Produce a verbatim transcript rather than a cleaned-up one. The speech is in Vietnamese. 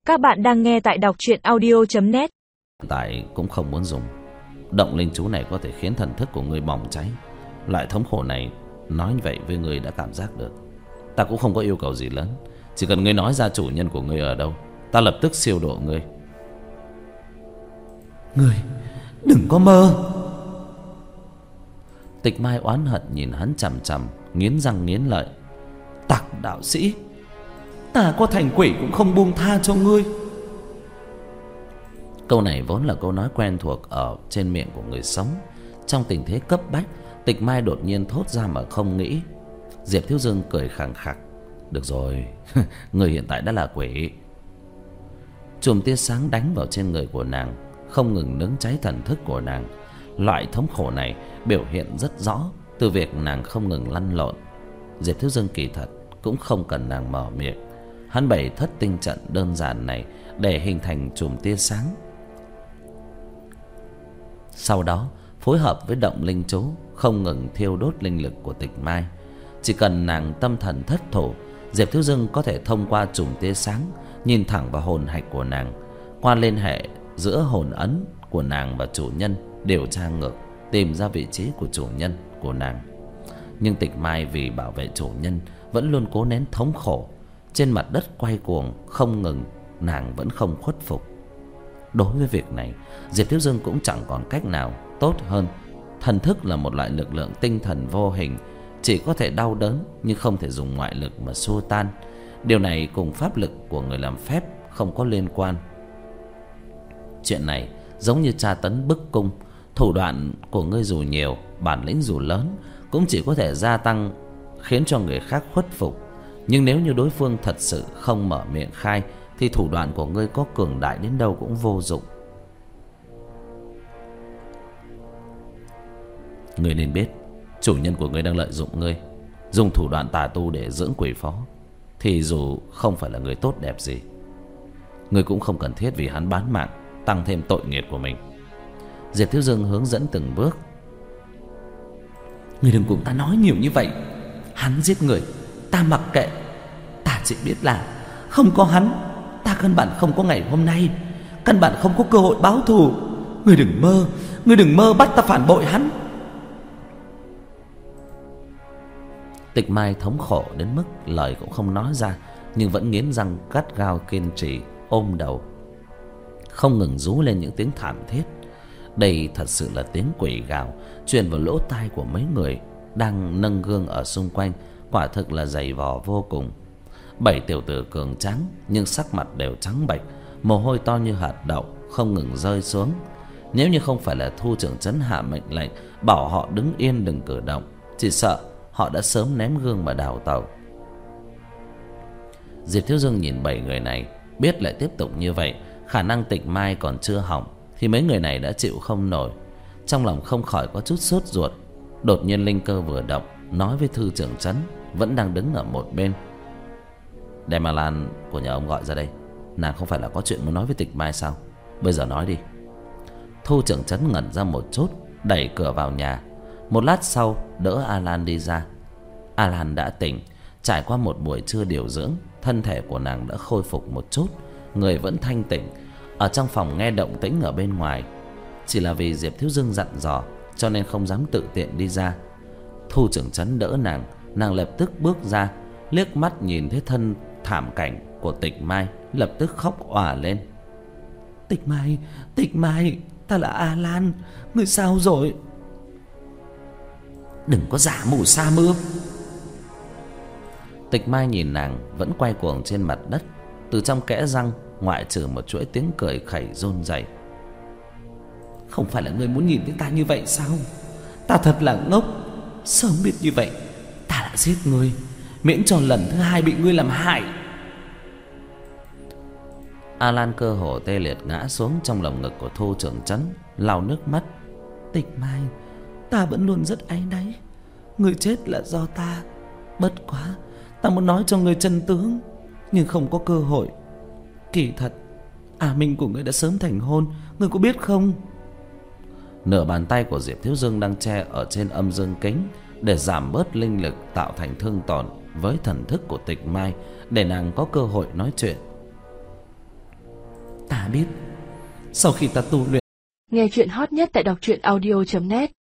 Các bạn đang nghe tại đọc truyện audio chấm net. Tại cũng không muốn dùng. Động linh chú này có thể khiến thần thức của người bỏng cháy. Loại thống khổ này nói vậy với người đã cảm giác được. Ta cũng không có yêu cầu gì lớn, chỉ cần ngươi nói ra chủ nhân của ngươi ở đâu, ta lập tức siêu độ ngươi. Ngươi đừng có mơ. Tịch Mai oán hận nhìn hắn chằm chằm, nghiến răng nghiến lợi. Tặc đạo sĩ, ta có thành quỷ cũng không buông tha cho ngươi. Câu này vốn là câu nói quen thuộc ở trên miệng của người sống. Trong tình thế cấp bách, Tịch Mai đột nhiên thốt ra mà không nghĩ. Diệp Thiếu Dương cười khẳng khặc. Được rồi, người hiện tại đã là quỷ. Chùm tia sáng đánh vào trên người của nàng, không ngừng nướng cháy thần thức của nàng. Loại thống khổ này biểu hiện rất rõ từ việc nàng không ngừng lăn lộn. Diệp Thiếu Dương kỳ thật cũng không cần nàng mở miệng. Hắn bày thất tinh trận đơn giản này để hình thành chùm tia sáng. Sau đó phối hợp với động linh chú, không ngừng thiêu đốt linh lực của Tịch Mai. Chỉ cần nàng tâm thần thất thủ, Diệp Thiếu Dương có thể thông qua chùm tia sáng nhìn thẳng vào hồn hạch của nàng, qua liên hệ giữa hồn ấn của nàng và chủ nhân, điều tra ngược, tìm ra vị trí của chủ nhân của nàng. Nhưng Tịch Mai vì bảo vệ chủ nhân vẫn luôn cố nén thống khổ. Trên mặt đất quay cuồng không ngừng, nàng vẫn không khuất phục. Đối với việc này, Diệp Thiếu Dương cũng chẳng còn cách nào tốt hơn. Thần thức là một loại lực lượng tinh thần vô hình, chỉ có thể đau đớn nhưng không thể dùng ngoại lực mà xua tan. Điều này cùng pháp lực của người làm phép không có liên quan. Chuyện này giống như tra tấn bức cung. Thủ đoạn của ngươi dù nhiều, bản lĩnh dù lớn, cũng chỉ có thể gia tăng, khiến cho người khác khuất phục. Nhưng nếu như đối phương thật sự không mở miệng khai, thì thủ đoạn của ngươi có cường đại đến đâu cũng vô dụng. Ngươi nên biết, chủ nhân của ngươi đang lợi dụng ngươi, dùng thủ đoạn tà tu để dưỡng quỷ phó. Thì dù không phải là người tốt đẹp gì, ngươi cũng không cần thiết vì hắn bán mạng tăng thêm tội nghiệp của mình. Diệp Thiếu Dương hướng dẫn từng bước. Ngươi đừng cùng ta nói nhiều như vậy. Hắn giết người, ta mặc kệ. Ta chỉ biết là không có hắn, ta căn bản không có ngày hôm nay, căn bản không có cơ hội báo thù. Ngươi đừng mơ, ngươi đừng mơ bắt ta phản bội hắn. Tịch Mai thống khổ đến mức lời cũng không nói ra, nhưng vẫn nghiến răng gắt gao kiên trì ôm đầu, không ngừng rú lên những tiếng thảm thiết. Đây thật sự là tiếng quỷ gào truyền vào lỗ tai của mấy người đang nâng gương ở xung quanh, quả thực là dày vò vô cùng. Bảy tiểu tử cường tráng nhưng sắc mặt đều trắng bệch, mồ hôi to như hạt đậu không ngừng rơi xuống. Nếu như không phải là Thu trưởng trấn hạ mệnh lệnh bảo họ đứng yên đừng cử động, chỉ sợ họ đã sớm ném gương mà đào tẩu. Diệp Thiếu Dương nhìn bảy người này, biết lại tiếp tục như vậy, khả năng Tịch Mai còn chưa hỏng, thì mấy người này đã chịu không nổi. Trong lòng không khỏi có chút sốt ruột. Đột nhiên linh cơ vừa động, nói với Thư trưởng trấn vẫn đang đứng ở một bên: đem A Lan của nhà ông gọi ra đây. Nàng không phải là có chuyện muốn nói với Tịch Mai sao? Bây giờ nói đi. Thu trưởng trấn ngẩn ra một chút, đẩy cửa vào nhà. Một lát sau đỡ A Lan đi ra. A Lan đã tỉnh. Trải qua một buổi trưa điều dưỡng, thân thể của nàng đã khôi phục một chút, người vẫn thanh tỉnh. Ở trong phòng nghe động tĩnh ở bên ngoài, chỉ là vì Diệp Thiếu Dương dặn dò cho nên không dám tự tiện đi ra. Thu trưởng trấn đỡ nàng, nàng lập tức bước ra, liếc mắt nhìn thấy thân thảm cảnh của Tịch Mai, lập tức khóc òa lên. Tịch Mai, Tịch Mai, ta là A Lan, ngươi sao rồi? Đừng có giả mù sa mưa. Tịch Mai nhìn nàng vẫn quay cuồng trên mặt đất, từ trong kẽ răng ngoại trừ một chuỗi tiếng cười khẩy run rẩy. Không phải là ngươi muốn nhìn thấy ta như vậy sao? Ta thật là ngốc, sớm biết như vậy ta đã giết ngươi, miễn cho lần thứ hai bị ngươi làm hại. A Lan cơ hồ tê liệt ngã xuống trong lồng ngực của Thu trưởng trấn, lau nước mắt. Tịch Mai, ta vẫn luôn rất áy náy. Ngươi chết là do ta. Bất quá ta muốn nói cho ngươi chân tướng, nhưng không có cơ hội. Kỳ thật A Minh của ngươi đã sớm thành hôn, ngươi có biết không? Nửa bàn tay của Diệp Thiếu Dương đang che ở trên âm dương kính để giảm bớt linh lực tạo thành thương tổn với thần thức của Tịch Mai, để nàng có cơ hội nói chuyện. biết. Sau khi ta tu luyện. Nghe chuyện hot nhất tại đọc truyện audio chấm net.